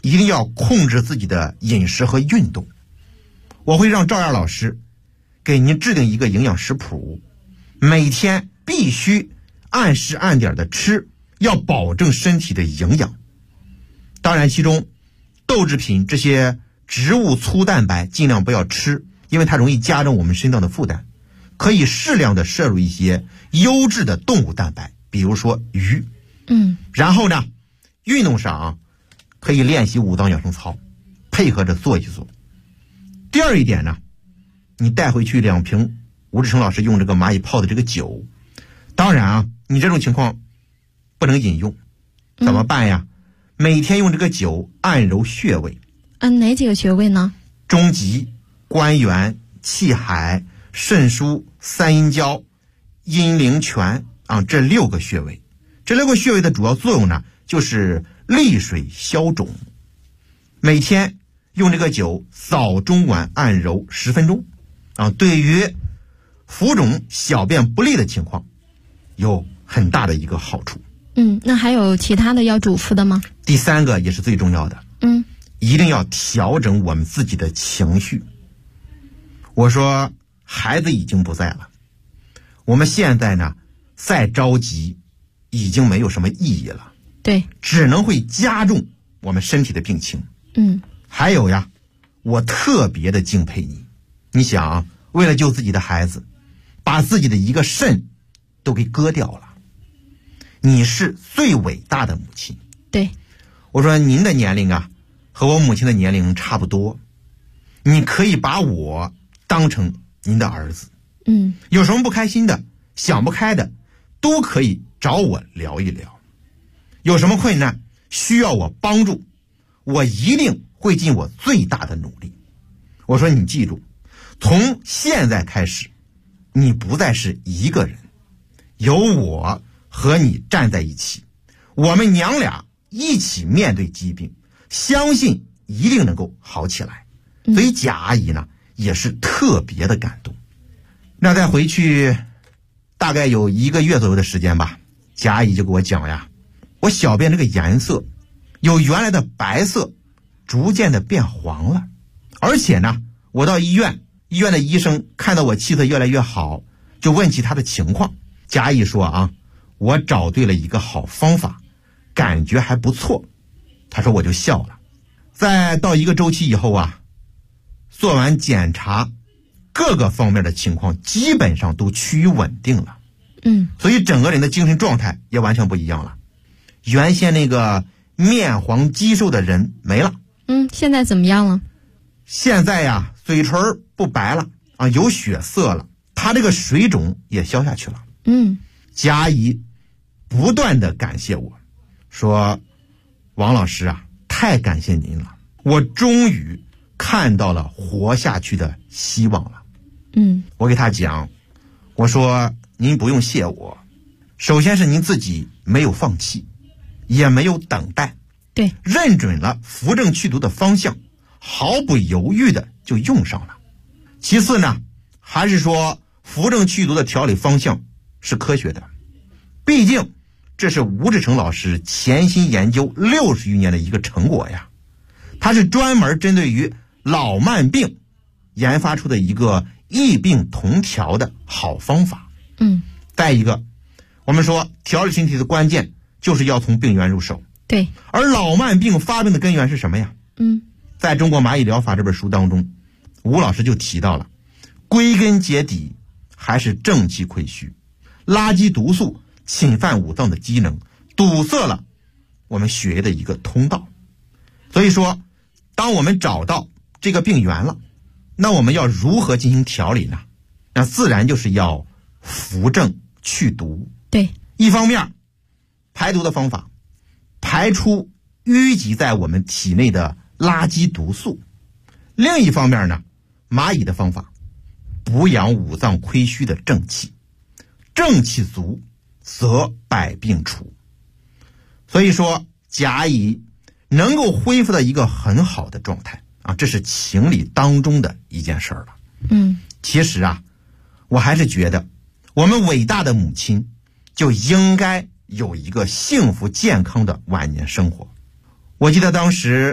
一定要控制自己的饮食和运动。我会让赵燕老师给您制定一个营养食谱，每天必须按时按点的吃，要保证身体的营养。当然其中豆制品这些植物粗蛋白尽量不要吃，因为它容易加重我们身上的负担。可以适量的摄入一些优质的动物蛋白，比如说鱼。然后呢，运动上可以练习五脏养生操，配合着做一做。第二一点呢，你带回去2瓶吴志成老师用这个蚂蚁泡的这个酒。当然你这种情况不能饮用，怎么办呀？每天用这个酒按揉穴位。 哪几个穴位呢？ 中极、关元、气海、肾腧、三阴交、阴陵泉这6个穴位。这6个穴位的主要作用呢，就是利水消肿。每天用这个酒早中晚按揉10分钟对于浮肿小便不利的情况有很大的一个好处。 那还有其他的要嘱咐的吗？ 第3个也是最重要的，一定要调整我们自己的情绪。我说孩子已经不在了，我们现在呢再着急已经没有什么意义了， 对， 只能会加重我们身体的病情。还有呀，我特别的敬佩你。你想为了救自己的孩子，把自己的一个肾都给割掉了，你是最伟大的母亲。 对， 我说您的年龄和我母亲的年龄差不多，你可以把我当成您的儿子。有什么不开心的、想不开的，都可以找我聊一聊。有什么困难需要我帮助，我一定会尽我最大的努力。我说你记住，从现在开始，你不再是一个人，有我和你站在一起，我们娘俩一起面对疾病，相信一定能够好起来。所以贾阿姨呢也是特别的感动。那再回去大概有1个月左右的时间吧，贾阿姨就给我讲呀，我小便这个颜色由原来的白色逐渐的变黄了，而且呢我到医院的医生看到我气色越来越好，就问起他的情况。贾阿姨说我找对了一个好方法，感觉还不错。他说我就笑了。再到1个周期以后做完检查，各个方面的情况基本上都趋于稳定了。所以整个人的精神状态也完全不一样了。原先那个面黄肌瘦的人没了。 现在怎么样了？ 现在嘴唇不白了有血色了，他这个水肿也消下去了。贾阿姨不断的感谢我，说王老师太感谢您了，我终于看到了活下去的希望了。我给他讲，我说您不用谢我，首先是您自己没有放弃，也没有等待， 对， 认准了扶正祛毒的方向，毫不犹豫的就用上了。其次呢，还是说扶正祛毒的调理方向是科学的，毕竟这是吴志成老师潜心研究60余年的一个成果呀。他是专门针对于老慢病研发出的一个异病同调的好方法。再一个，我们说调理身体的关键就是要从病源入手。 对， 而老慢病发病的根源是什么呀？在中国蚂蚁疗法这本书当中，吴老师就提到了，归根结底还是正气亏虚，垃圾毒素侵犯五脏的机能，堵塞了我们血液的一个通道。所以说当我们找到这个病源了，那我们要如何进行调理呢？那自然就是要扶正祛毒。 对， 一方面排毒的方法，排出淤积在我们体内的垃圾毒素；另一方面呢，蚂蚁的方法，补养五脏亏虚的正气，正气足则百病除。所以说贾阿姨能够恢复到一个很好的状态这是情理当中的一件事了。其实我还是觉得我们伟大的母亲就应该有一个幸福健康的晚年生活。我记得当时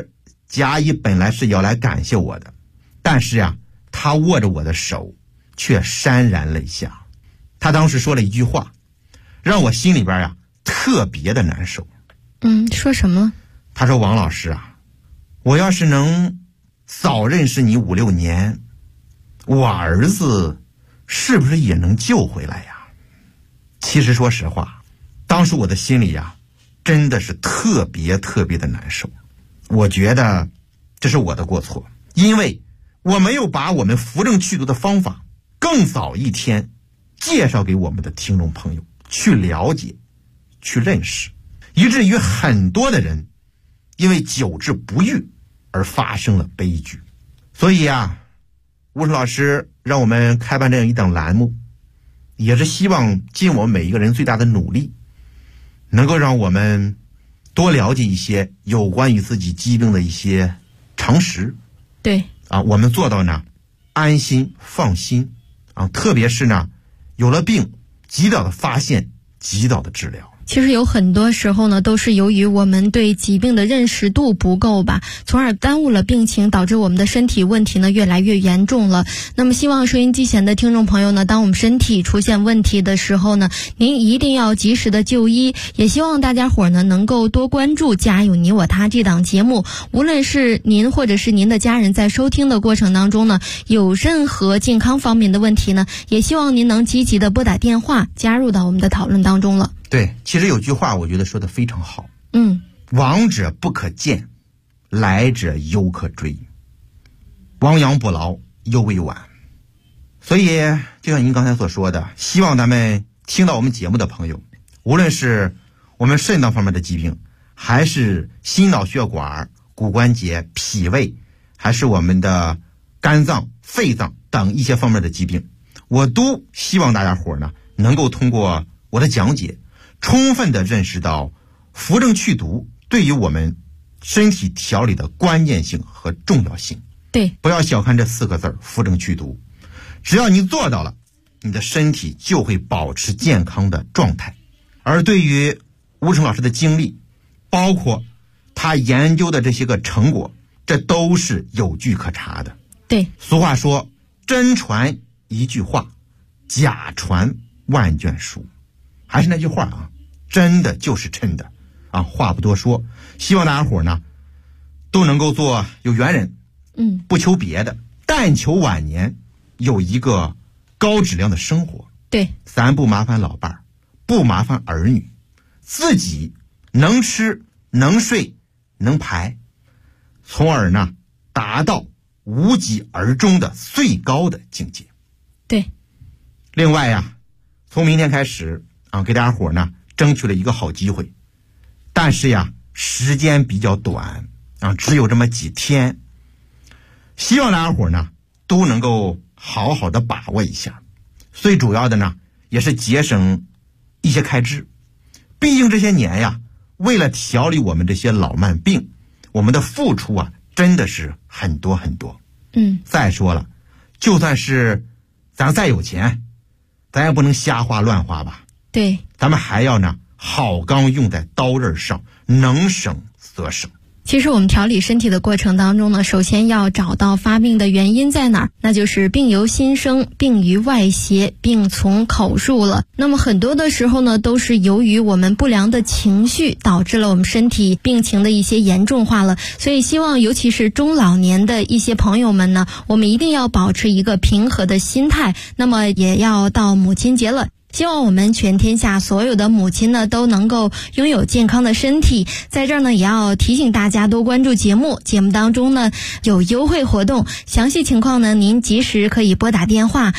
甲乙本来是要来感谢我的，但是呀，他握着我的手却潸然泪下。他当时说了一句话，让我心里边呀特别的难受。 说什么了？ 他说，王老师啊，我要是能早认识你5、6年，我儿子是不是也能救回来呀？其实说实话，当时我的心里呀真的是特别特别的难受。我觉得这是我的过错，因为我没有把我们扶正祛毒的方法更早一天介绍给我们的听众朋友去了解去认识，以至于很多的人因为久治不愈而发生了悲剧。所以啊，吴老师让我们开办这样一档栏目，也是希望尽我们每一个人最大的努力，能够让我们多了解一些有关于自己疾病的一些常识。 对啊，我们做到呢安心放心啊，特别是呢有了病及早的发现，及早的治疗。 其实有很多时候呢，都是由于我们对疾病的认识度不够吧，从而耽误了病情，导致我们的身体问题呢越来越严重了。那么希望收音机前的听众朋友呢，当我们身体出现问题的时候呢，您一定要及时的就医。也希望大家伙呢能够多关注家有你我他这档节目，无论是您或者是您的家人在收听的过程当中呢，有任何健康方面的问题呢，也希望您能积极的拨打电话加入到我们的讨论当中了。 对，其实有句话我觉得说得非常好，亡者不可见，来者犹可追，亡羊补牢犹未晚。所以就像您刚才所说的，希望咱们听到我们节目的朋友，无论是我们肾脏方面的疾病，还是心脑血管、骨关节、脾胃，还是我们的肝脏、肺脏等一些方面的疾病，我都希望大家伙呢能够通过我的讲解充分的认识到扶正祛毒对于我们身体调理的关键性和重要性。 对， 不要小看这4个字，扶正祛毒。只要你做到了，你的身体就会保持健康的状态。而对于吴成老师的经历，包括他研究的这些个成果，这都是有据可查的。 对， 俗话说，真传一句话，假传万卷书。还是那句话啊，真的就是真的啊！话不多说，希望大家伙呢都能够做有缘人，不求别的，但求晚年有一个高质量的生活。 对， 咱不麻烦老伴儿，不麻烦儿女，自己能吃能睡能排，从而呢达到无疾而终的最高的境界。 对， 另外呀，从明天开始啊，给大家伙呢争取了一个好机会，但是呀时间比较短啊，只有这么几天，希望大家伙呢都能够好好的把握一下。最主要的呢也是节省一些开支，毕竟这些年呀，为了调理我们这些老慢病，我们的付出啊真的是很多很多。再说了，就算是咱再有钱，咱也不能瞎花乱花吧。 对， 咱们还要呢好钢用在刀刃上，能省则省。 其实我们调理身体的过程当中呢，首先要找到发病的原因在哪儿，那就是病由心生，病于外邪，病从口入了。那么很多的时候呢，都是由于我们不良的情绪导致了我们身体病情的一些严重化了。所以希望尤其是中老年的一些朋友们呢，我们一定要保持一个平和的心态。那么也要到母亲节了，希望我们全天下所有的母亲呢都能够拥有健康的身体。在这儿呢也要提醒大家多关注节目当中呢有优惠活动，详细情况呢您及时可以拨打电话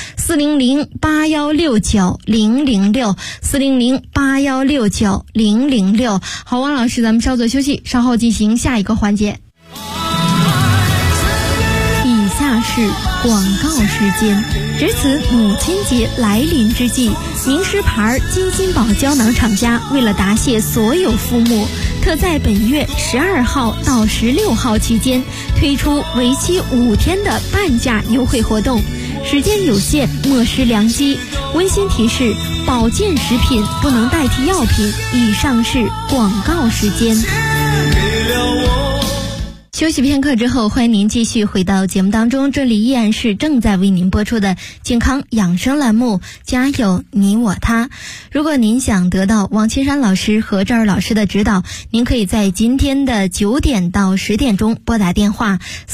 400-8169-006 400-8169-006。好，王老师，咱们稍作休息，稍后进行下一个环节。以下是广告时间。值此母亲节来临之际，名师牌金心宝胶囊厂家为了答谢所有父母，特在本月12号到16号期间推出为期5天的半价优惠活动，时间有限，莫失良机。温馨提示：保健食品不能代替药品。以上是广告时间。 休息片刻之后，欢迎您继续回到节目当中，这里依然是正在为您播出的健康养生栏目，家有你我他。如果您想得到王岐山老师和赵二老师的指导，您可以在今天的9点到10点钟拨打电话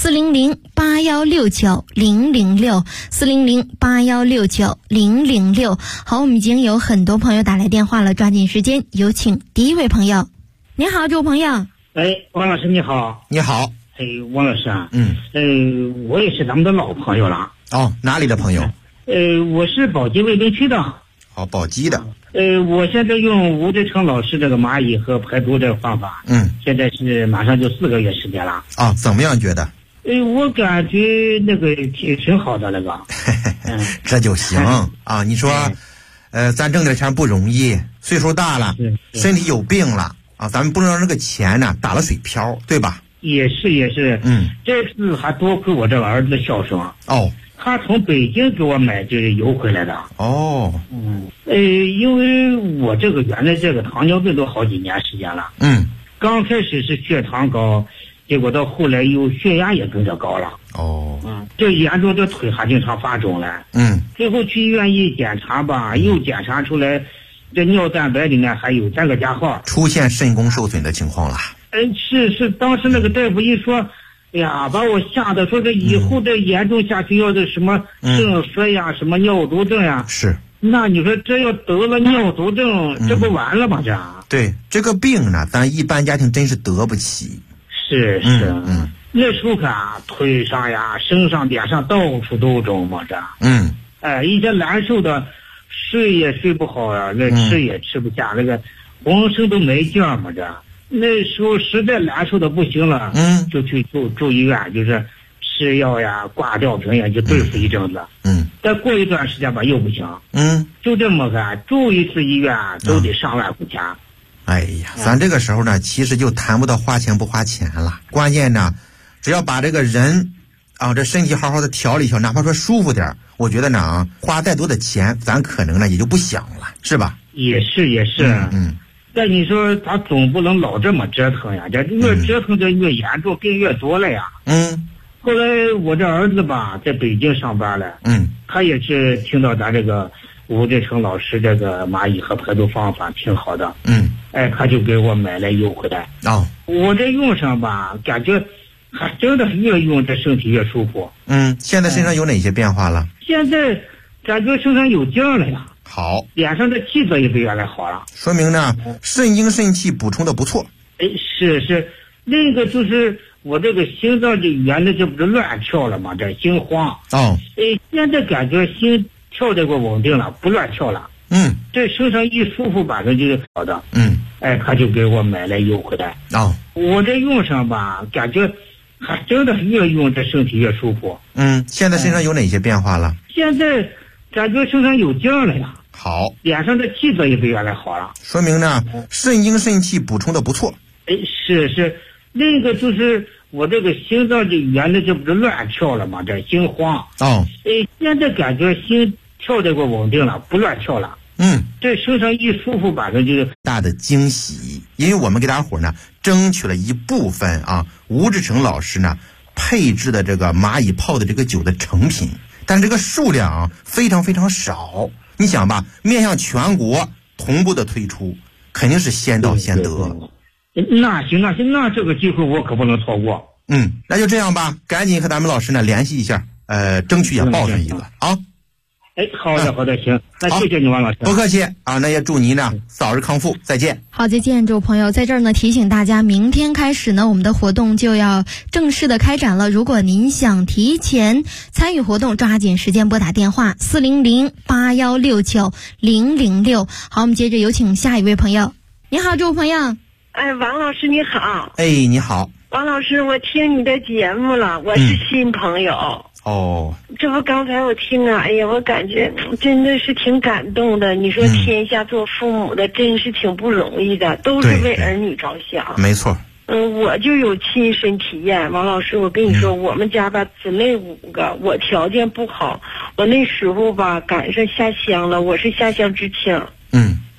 400-8169-006，400-8169-006。好，我们已经有很多朋友打来电话了，抓紧时间，有请第一位朋友。你好，这位朋友。 王老师你好。 你好。 王老师啊，我也是咱们的老朋友了。 哦，哪里的朋友？ 我是宝鸡卫兵区的。 好，宝鸡的。 我现在用吴志成老师这个蚂蚁和排毒这个方法，现在是马上就4个月时间了。 啊，怎么样觉得？ 我感觉那个挺好的那个。 这就行啊！你说，咱挣点钱不容易，岁数大了，身体有病了啊，咱们不能让这个钱呢打了水漂，对吧？ 也是，这次还多亏我这个儿子的孝顺哦， 他从北京给我买这个邮回来的哦， 因为我这个原来这个糖尿病都好几年时间了，刚开始是血糖高，结果到后来又血压也跟着高了哦， 这严重这腿还经常发肿了，最后去医院一检查吧，又检查出来这尿蛋白里面还有3个加号， 出现肾功受损的情况了。 是，当时那个大夫一说，哎呀，把我吓得说这以后这严重下去要的什么肾衰呀，什么尿毒症呀。是。那你说这要得了尿毒症，这不完了吗？ 对，这个病呢，咱一般家庭真是得不起。 是。那时候看腿上呀、身上、脸上到处都肿嘛这。一些难受的，睡也睡不好呀，那吃也吃不下，那个浑身都没劲儿嘛这。那时候实在难受的不行了，就去住医院，就是吃药呀、挂吊瓶呀，就对付一阵子。再过一段时间吧，又不行。就这么个住一次医院都得上万块钱。 哎呀，咱这个时候呢，其实就谈不到花钱不花钱了。关键呢，只要把这个人啊，这身体好好的调理一调，哪怕说舒服点，我觉得呢，花再多的钱，咱可能呢也就不想了，是吧？ 也是。但你说他总不能老这么折腾呀，这越折腾就越严重，病越多了呀。后来我这儿子吧，在北京上班了。他也是听到咱这个吴志成老师这个蚂蚁和排毒方法挺好的。他就给我买来邮回来。我这用上吧，感觉还真的越用这身体越舒服。 现在身上有哪些变化了？ 现在感觉身上有劲儿了呀。 好， 脸上的气色也比原来好了， 说明呢肾精肾气补充的不错。 是，那个就是我这个心脏这原来这不是乱跳了吗？这心慌。现在感觉心跳这个稳定了，不乱跳了。这身上一舒服，反正就是好的。他就给我买来邮回来。我这用上吧，感觉还真的越用这身体越舒服。 现在身上有哪些变化了？ 现在感觉身上有劲儿了呀。 好， 脸上的气色也比原来好了， 说明呢肾精肾气补充的不错。 是，那个就是我这个心脏这原来这不是乱跳了吗？这心慌。现在感觉心跳这个稳定了，不乱跳了。这身上一舒服，反正就是大的惊喜，因为我们给大伙呢争取了一部分吴志成老师呢配置的这个蚂蚁泡的这个酒的成品，但这个数量非常非常少。你想吧，面向全国同步的推出，肯定是先到先得。 那行，那这个机会我可不能错过。 那就这样吧，赶紧和咱们老师呢联系一下，争取也报上一个啊。 好的，行，那谢谢你王老师。 不客气啊，那也祝您呢早日康复，再见。 好，再见，诸位朋友，在这儿呢提醒大家，明天开始呢，我们的活动就要正式的开展了。如果您想提前参与活动，抓紧时间拨打电话400-8169-006。好，我们接着有请下一位朋友。你好，这位朋友。 王老师你好。 你好。 王老师，我听你的节目了，我是新朋友。这不刚才我听哎呀，我感觉真的是挺感动的。你说天下做父母的真是挺不容易的，都是为儿女着想。 没错。 我就有亲身体验。王老师，我跟你说，我们家吧姊妹5个，我条件不好，我那时候吧赶上下乡了，我是下乡知青。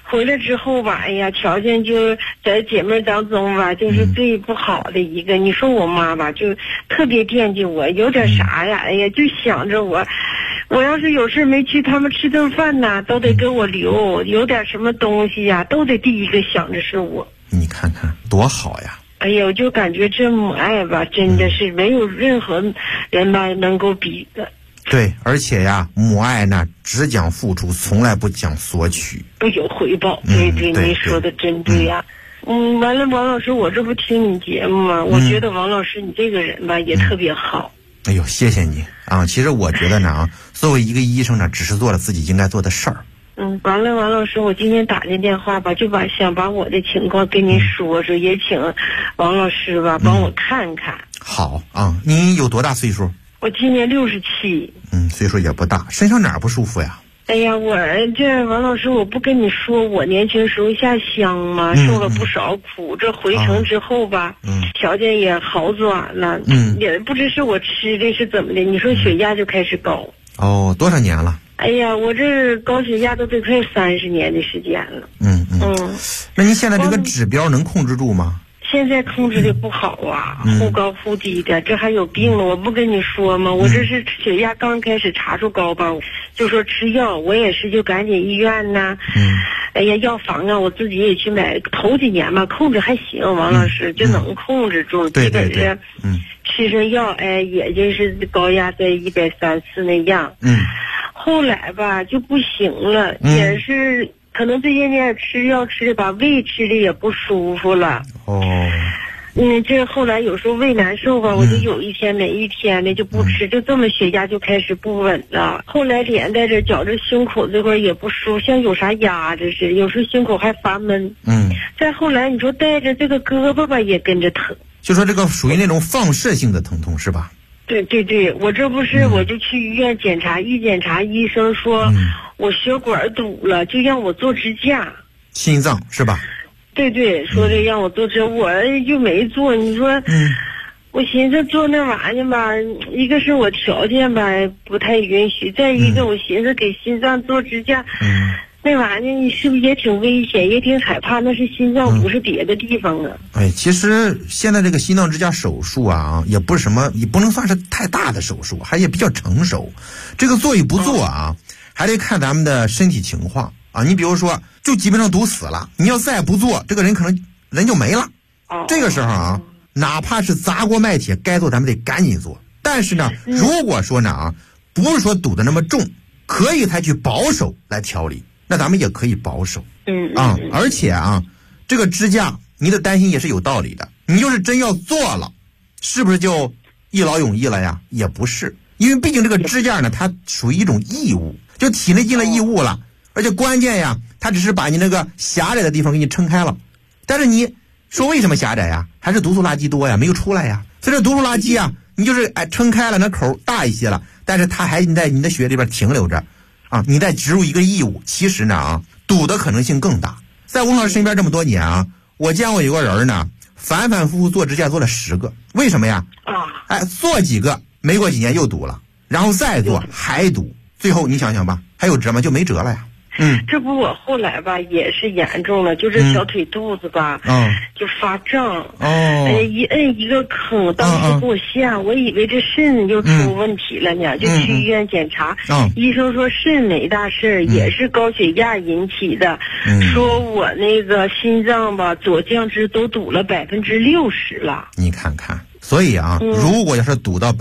回来之后吧，哎呀，条件就在姐妹当中吧，就是最不好的一个。你说我妈吧，就特别惦记我，有点啥呀，哎呀，就想着我要是有事没去他们吃顿饭呐，都得给我留，有点什么东西呀，都得第一个想着是我。 你看看多好呀！ 哎呀，我就感觉这母爱吧，真的是没有任何人吧能够比的。 对，而且呀，母爱呢只讲付出，从来不讲索取， 不有回报。对，你说的真对呀。完了，王老师，我这不听你节目吗？我觉得王老师你这个人吧也特别好。 哎呦，谢谢你啊！其实我觉得呢，作为一个医生呢，只是做了自己应该做的事儿。 完了，王老师，我今天打这电话吧，就想把我的情况跟您说说，也请王老师吧帮我看看。 好啊，你有多大岁数？ 我今年67。 岁数也不大，身上哪儿不舒服呀？ 哎呀，我这王老师，我不跟你说，我年轻时候下乡嘛，受了不少苦。这回城之后吧，条件也好转了。也不知是我吃的是怎么的，你说血压就开始高。 哦，多少年了？ 哎呀，我这高血压都得快30年的时间了。 那您现在这个指标能控制住吗？ 现在控制的不好啊，忽高忽低的，这还有病了。我不跟你说吗？我这是血压刚开始查出高吧，就说吃药，我也是就赶紧医院呐。哎呀，药房啊，我自己也去买。头几年吧，控制还行，王老师就能控制住，基本是吃上药，哎，也就是高压在130那样。后来吧就不行了，也是。可能这些年吃药吃的吧，胃吃的也不舒服了。这后来有时候胃难受吧，我就有一天没一天的就不吃，就这么血压就开始不稳了。后来连带着觉着胸口这块也不舒服，像有啥压着似的，有时候胸口还发闷。再后来你说带着这个胳膊吧也跟着疼， 就说这个属于那种放射性的疼痛是吧？ 对，我这不是我就去医院检查，一检查医生说我血管堵了，就让我做支架。 心脏是吧？ 对，说的让我做支架，我就没做。你说，我寻思做那玩意儿吧，一个是我条件吧不太允许，再一个我寻思给心脏做支架，那玩意儿你是不是也挺危险，也挺害怕？那是心脏，不是别的地方啊。 其实现在这个心脏支架手术啊，也不是什么，也不能算是太大的手术，还也比较成熟。这个做与不做啊，还得看咱们的身体情况啊。你比如说，就基本上堵死了，你要再不做，这个人可能人就没了。这个时候啊，哪怕是砸锅卖铁，该做咱们得赶紧做。但是呢，如果说呢不是说堵得那么重，可以采取保守来调理。那咱们也可以保守，而且啊，这个支架你的担心也是有道理的。你就是真要做了，是不是就一劳永逸了呀？也不是，因为毕竟这个支架呢，它属于一种异物，就体内进了异物了，而且关键呀，它只是把你那个狭窄的地方给你撑开了。但是你说为什么狭窄呀？还是毒素垃圾多呀，没有出来呀。所以这毒素垃圾啊，你就是撑开了，那口大一些了，但是它还在你的血里边停留着。你再植入一个异物，其实呢堵的可能性更大。在吴老师身边这么多年啊，我见过有个人呢，反反复复做支架做了10个，为什么呀？做几个没过几年又堵了，然后再做还堵，最后你想想吧，还有辙吗？就没辙了呀。 这不我后来吧也是严重了，就这小腿肚子吧，就发胀，一摁一个坑，当时给我吓，我以为这肾又出问题了呢，就去医院检查，医生说肾没大事，也是高血压引起的，说我那个心脏吧左降支都堵了60%了。 你看看，所以啊，如果要是堵到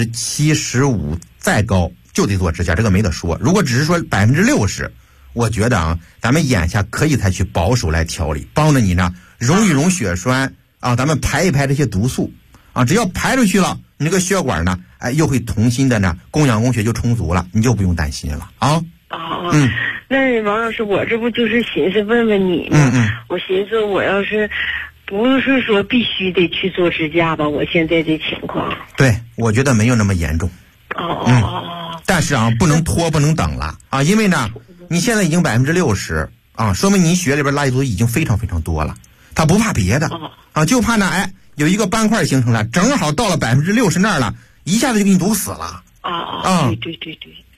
75%再高，就得做支架，这个没得说。如果只是说60%。我觉得啊，咱们眼下可以采取保守来调理，帮着你呢溶一溶血栓啊，咱们排一排这些毒素啊，只要排出去了，你这个血管呢，又会重新的呢供氧供血就充足了，你就不用担心了啊。 那王老师，我这不就是寻思问问你吗？我寻思我要是不是说必须得去做支架吧，我现在这情况。 对，我觉得没有那么严重。但是啊，不能拖，不能等了啊，因为呢。你现在已经60%啊，说明你血里边垃圾毒已经非常非常多了。他不怕别的啊，就怕呢，有一个斑块形成了，正好到了60%那儿了，一下子就给你堵死了。 对，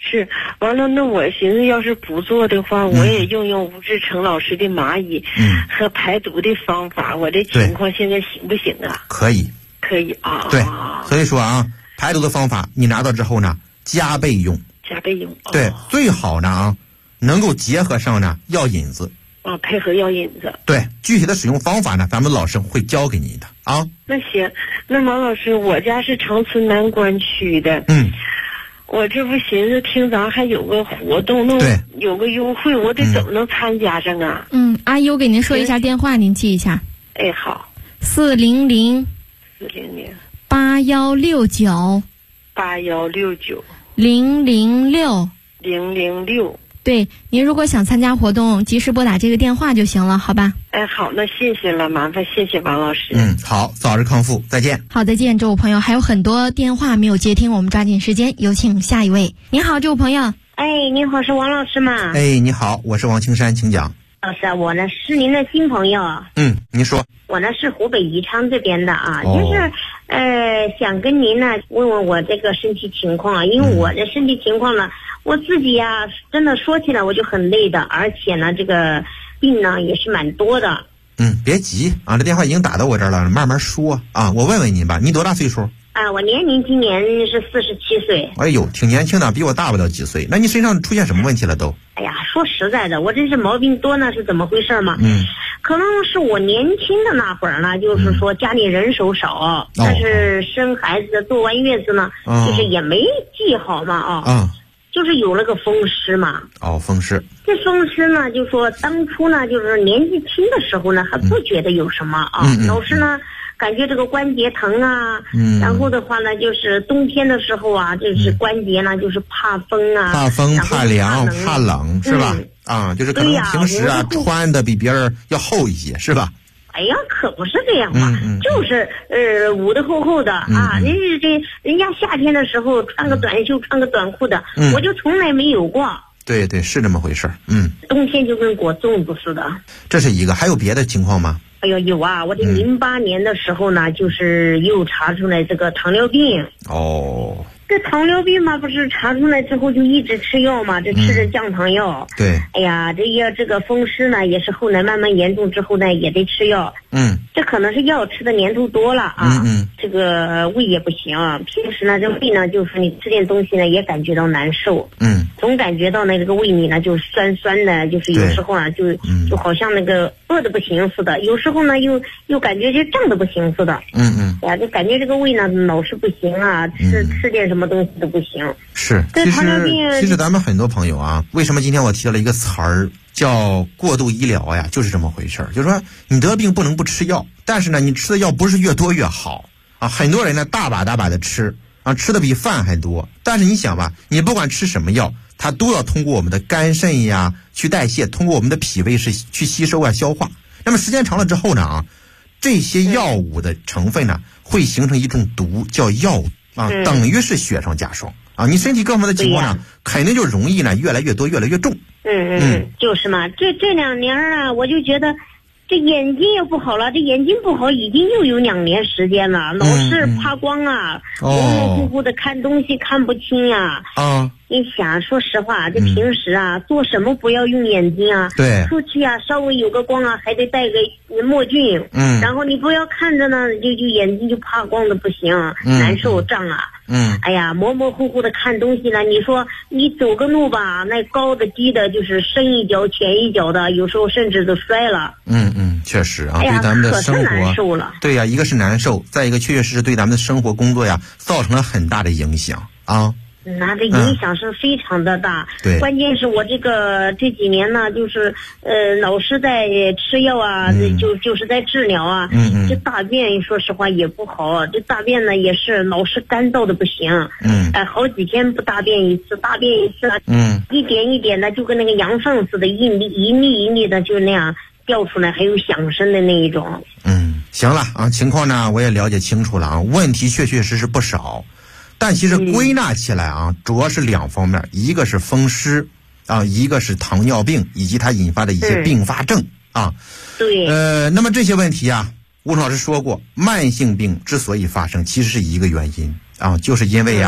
是，完了，那我寻思，要是不做的话，我也用吴志成老师的蚂蚁和排毒的方法，我这情况现在行不行啊？ 可以， 可以啊。 对，所以说啊，排毒的方法你拿到之后呢，加倍用。 加倍用。 对，最好呢啊，能够结合上呢药引子。 配合药引子。 对，具体的使用方法呢，咱们老师会教给你的啊。 那行，那王老师，我家是长春南关区的。我这不寻思听咱还有个活动，那有个优惠，我得怎么能参加上啊？ 阿姨，我给您说一下电话，您记一下。 哎，好。400-8169-8169-006。 对，您如果想参加活动，及时拨打这个电话就行了，好吧？ 哎，好，那谢谢了，麻烦谢谢王老师。 好，早日康复，再见。 好，再见，这位朋友，还有很多电话没有接听，我们抓紧时间，有请下一位。你好，这位朋友。 哎，你好，是王老师吗？ 哎，你好，我是王青山，请讲。 老师，我呢是您的新朋友。 您说。 我呢是湖北宜昌这边的啊，就是想跟您呢问问我这个身体情况啊，因为我的身体情况呢，我自己呀真的说起来我就很累的，而且呢这个病呢也是蛮多的。 别急啊，这电话已经打到我这儿了，慢慢说啊。我问问您吧，你多大岁数？ 我年龄今年是47岁。 哎呦，挺年轻的，比我大不了几岁。那你身上出现什么问题了都？ 哎呀，说实在的，我这是毛病多呢，是怎么回事嘛？可能是我年轻的那会儿呢，就是说家里人手少，但是生孩子坐完月子呢，就是也没记好嘛就是有了个风湿嘛。 风湿。 这风湿呢，就说当初呢，就是年纪轻的时候呢，还不觉得有什么老是呢。感觉这个关节疼啊，然后的话呢，就是冬天的时候啊，就是关节呢，就是怕风啊， 怕风、怕凉、怕冷，是吧？就是可能平时穿的比别人要厚一些，是吧？ 哎呀，可不是这样嘛，就是捂得厚厚的人家夏天的时候穿个短袖、穿个短裤的，我就从来没有过。 对，是这么回事。 冬天就跟裹粽子似的。 这是一个，还有别的情况吗？ 哎呦，有啊！我这08年的时候呢，就是又查出来这个糖尿病。这糖尿病嘛，不是查出来之后就一直吃药嘛，这吃着降糖药。 对。 哎呀，这个风湿呢，也是后来慢慢严重之后呢，也得吃药。这可能是药吃的年头多了啊。这个胃也不行，平时呢，这胃呢，就是你吃点东西呢，也感觉到难受。总感觉到那个胃里呢，就酸酸的，就是有时候啊，就好像那个饿的不行似的，有时候呢，又感觉就胀的不行似的。呀，就感觉这个胃呢老是不行啊，吃点什么东西都不行。 是，其实咱们很多朋友啊，为什么今天我提到了一个词儿叫过度医疗呀？就是这么回事儿。就是说你得病不能不吃药，但是呢，你吃的药不是越多越好啊。很多人呢大把的吃啊，吃的比饭还多。但是你想吧，你不管吃什么药，它都要通过我们的肝肾呀去代谢，通过我们的脾胃是去吸收啊消化。那么时间长了之后呢这些药物的成分呢会形成一种毒，叫药物等于是雪上加霜啊。你身体各方面的情况呢肯定就容易呢越来越多，越来越重。 就是嘛，这2年啊，我就觉得这眼睛也不好了，这眼睛不好已经又有2年时间了，老是怕光啊，模模糊糊的看东西看不清啊。你想，说实话，这平时啊，做什么不要用眼睛啊？ 对， 出去啊，稍微有个光啊，还得戴个墨镜。然后你不要看着呢，就眼睛就怕光的不行，难受胀啊。哎呀，模模糊糊的看东西呢，你说你走个路吧，那高的低的，就是深一脚浅一脚的，有时候甚至都摔了。 确实啊，对咱们的生活， 难受了。 对呀，一个是难受，再一个确确实实对咱们的生活工作呀造成了很大的影响啊。 那这影响是非常的大。 对， 关键是我这几年呢，就是老是在吃药啊，就是在治疗啊。这大便说实话也不好，这大便呢也是老是干燥的不行。好几天不大便一次，大便一次啊，一点一点的就跟那个羊粪似的，一粒的就那样掉出来，还有响声的那一种。 行了啊，情况呢我也了解清楚了啊，问题确确实实不少。但其实归纳起来啊，主要是2方面，一个是风湿啊，一个是糖尿病以及它引发的一些并发症啊。 对。 那么这些问题啊，吴老师说过，慢性病之所以发生，其实是一个原因啊，就是因为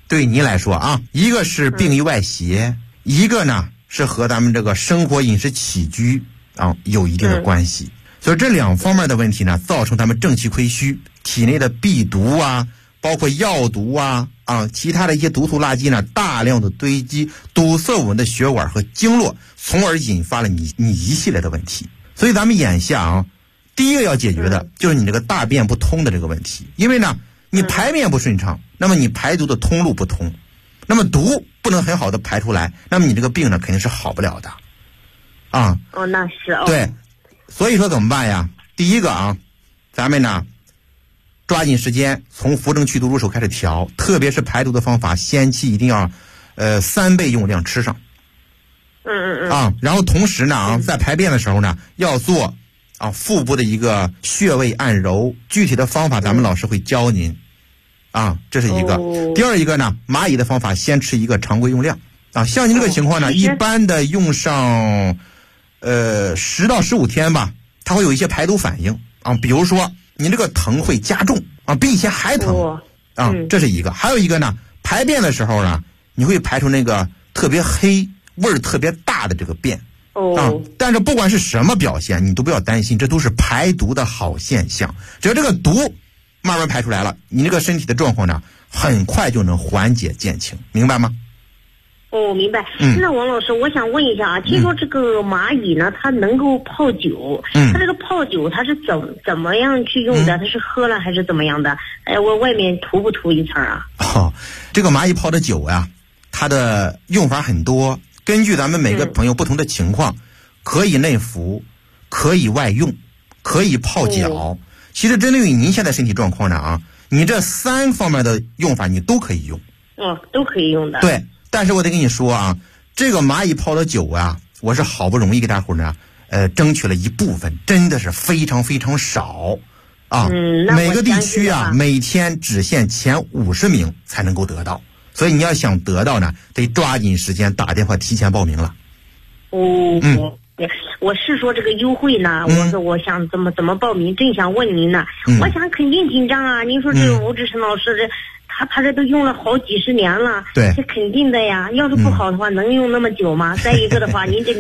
对您来说啊，一个是病于外邪，一个呢是和咱们这个生活饮食起居啊有一定的关系。所以这两方面的问题呢，造成咱们正气亏虚，体内的壁毒啊，包括药毒啊其他的一些毒素垃圾呢，大量的堆积，堵塞我们的血管和经络，从而引发了你一系列的问题。所以咱们眼下第一个要解决的就是你这个大便不通的这个问题。因为呢，你排便不顺畅，那么你排毒的通路不通，那么毒不能很好的排出来，那么你这个病呢肯定是好不了的那是对。所以说怎么办呀？第一个咱们呢抓紧时间从扶正祛毒入手开始调，特别是排毒的方法，仙气一定要3倍用量吃上。然后同时呢在排便的时候呢，要做腹部的一个穴位按揉，具体的方法咱们老师会教您这是一个。第二一个呢，蚂蚁的方法先吃一个常规用量像您这个情况呢，一般的用上10到15天吧，它会有一些排毒反应比如说你这个疼会加重比以前还疼这是一个。还有一个呢，排便的时候呢，你会排出那个特别黑、味儿特别大的这个便但是不管是什么表现，你都不要担心，这都是排毒的好现象。只要这个毒慢慢排出来了，你这个身体的状况呢，很快就能缓解减轻，明白吗？ 明白。那王老师，我想问一下听说这个蚂蚁呢，它能够泡酒，它这个泡酒它是怎么样去用的？它是喝了还是怎么样的？我外面涂不涂一层这个蚂蚁泡的酒呀，它的用法很多，根据咱们每个朋友不同的情况，可以内服，可以外用，可以泡脚。其实针对于您现在身体状况呢你这3方面的用法你都可以用。 都可以用的。 对。但是我得跟你说这个蚂蚁泡的酒我是好不容易给大伙呢争取了一部分，真的是非常非常少每个地区每天只限前50名才能够得到，所以你要想得到呢，得抓紧时间打电话提前报名了。 我是说这个优惠呢，我想怎么报名，正想问您呢。我想肯定紧张您说这个吴志成老师他这都用了好几十年了， 对， 这肯定的呀。要是不好的话，能用那么久吗？再一个的话，您这